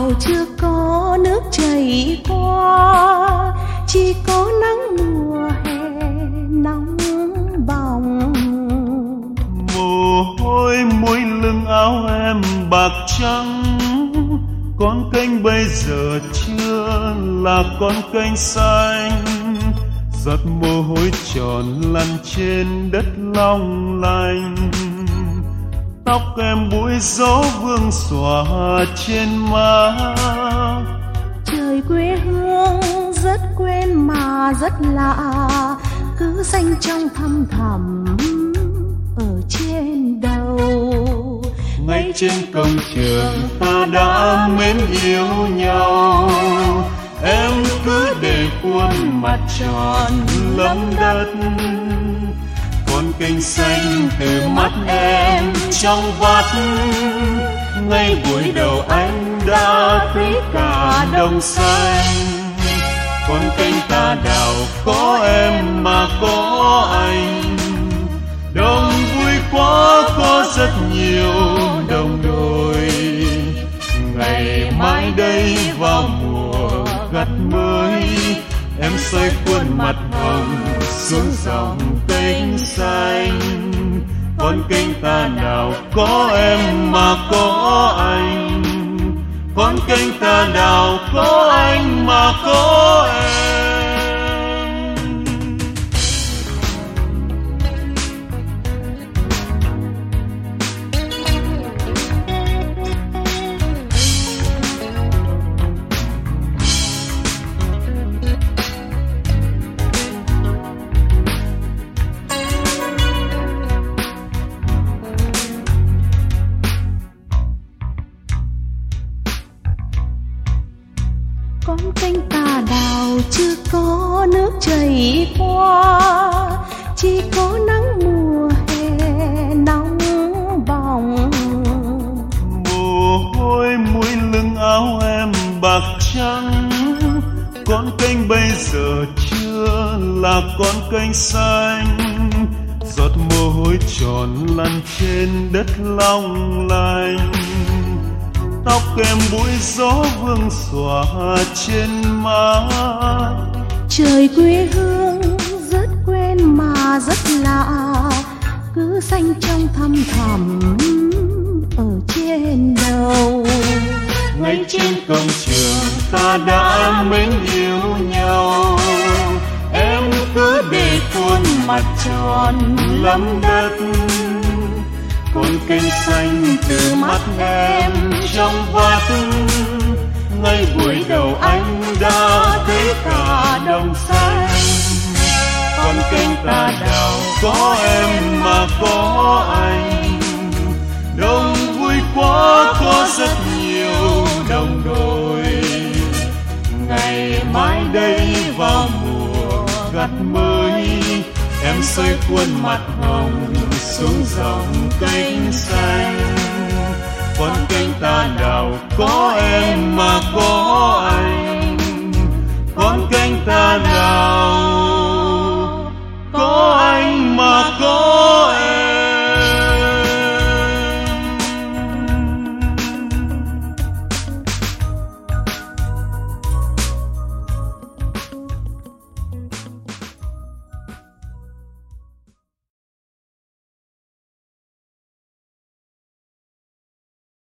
đào chưa có nước chảy qua, chỉ có nắng mùa hè nóng bỏng. Mồ hôi muối lưng áo em bạc trắng, con kênh bây giờ chưa là con kênh xanh. Giọt mồ hôi tròn lăn trên đất long lanh, tóc em bụi gió vương xòa trên má. Trời quê hương rất quen mà rất lạ, cứ xanh trong thăm thẳm ở trên đầu. Ngay trên công trường ta đã mến yêu nhau, em cứ để khuôn mặt tròn lấm đất. Con kênh xanh từ mắt em trong vắt, ngay buổi đầu anh đã thấy cả đồng xanh. Con kênh ta đào có em mà có anh, đồng vui quá có rất nhiều đồng đội. Ngày mai đây vào mùa gặt mới, em xoay khuôn mặt hồng xuống dòng kênh xanh. Con kênh ta nào có em mà có anh, con kênh ta nào có anh mà có em. Con kênh ta đào chưa có nước chảy qua, chỉ có nắng mùa hè nóng bỏng. Mồ hôi muối lưng áo em bạc trắng, con kênh bây giờ chưa là con kênh xanh. Giọt mồ hôi tròn lăn trên đất long lanh, tóc em bụi gió vương xòa trên má. Trời quê hương rất quen mà rất lạ, cứ xanh trong thăm thẳm ở trên đầu. Ngay trên công trường ta đã mến yêu nhau, em cứ để khuôn mặt tròn lấm đất. Con kênh xanh từ mắt em trong vắt, ngay buổi đầu anh đã thấy cả đồng xanh. Con kênh ta đào có em mà có anh, đồng vui quá có rất nhiều đồng đội. Ngày mai đây vào mùa gặt mới, em xoay khuôn mặt hồng xuống dòng kênh xanh. Con kênh ta đào có em mà có anh, con kênh ta đào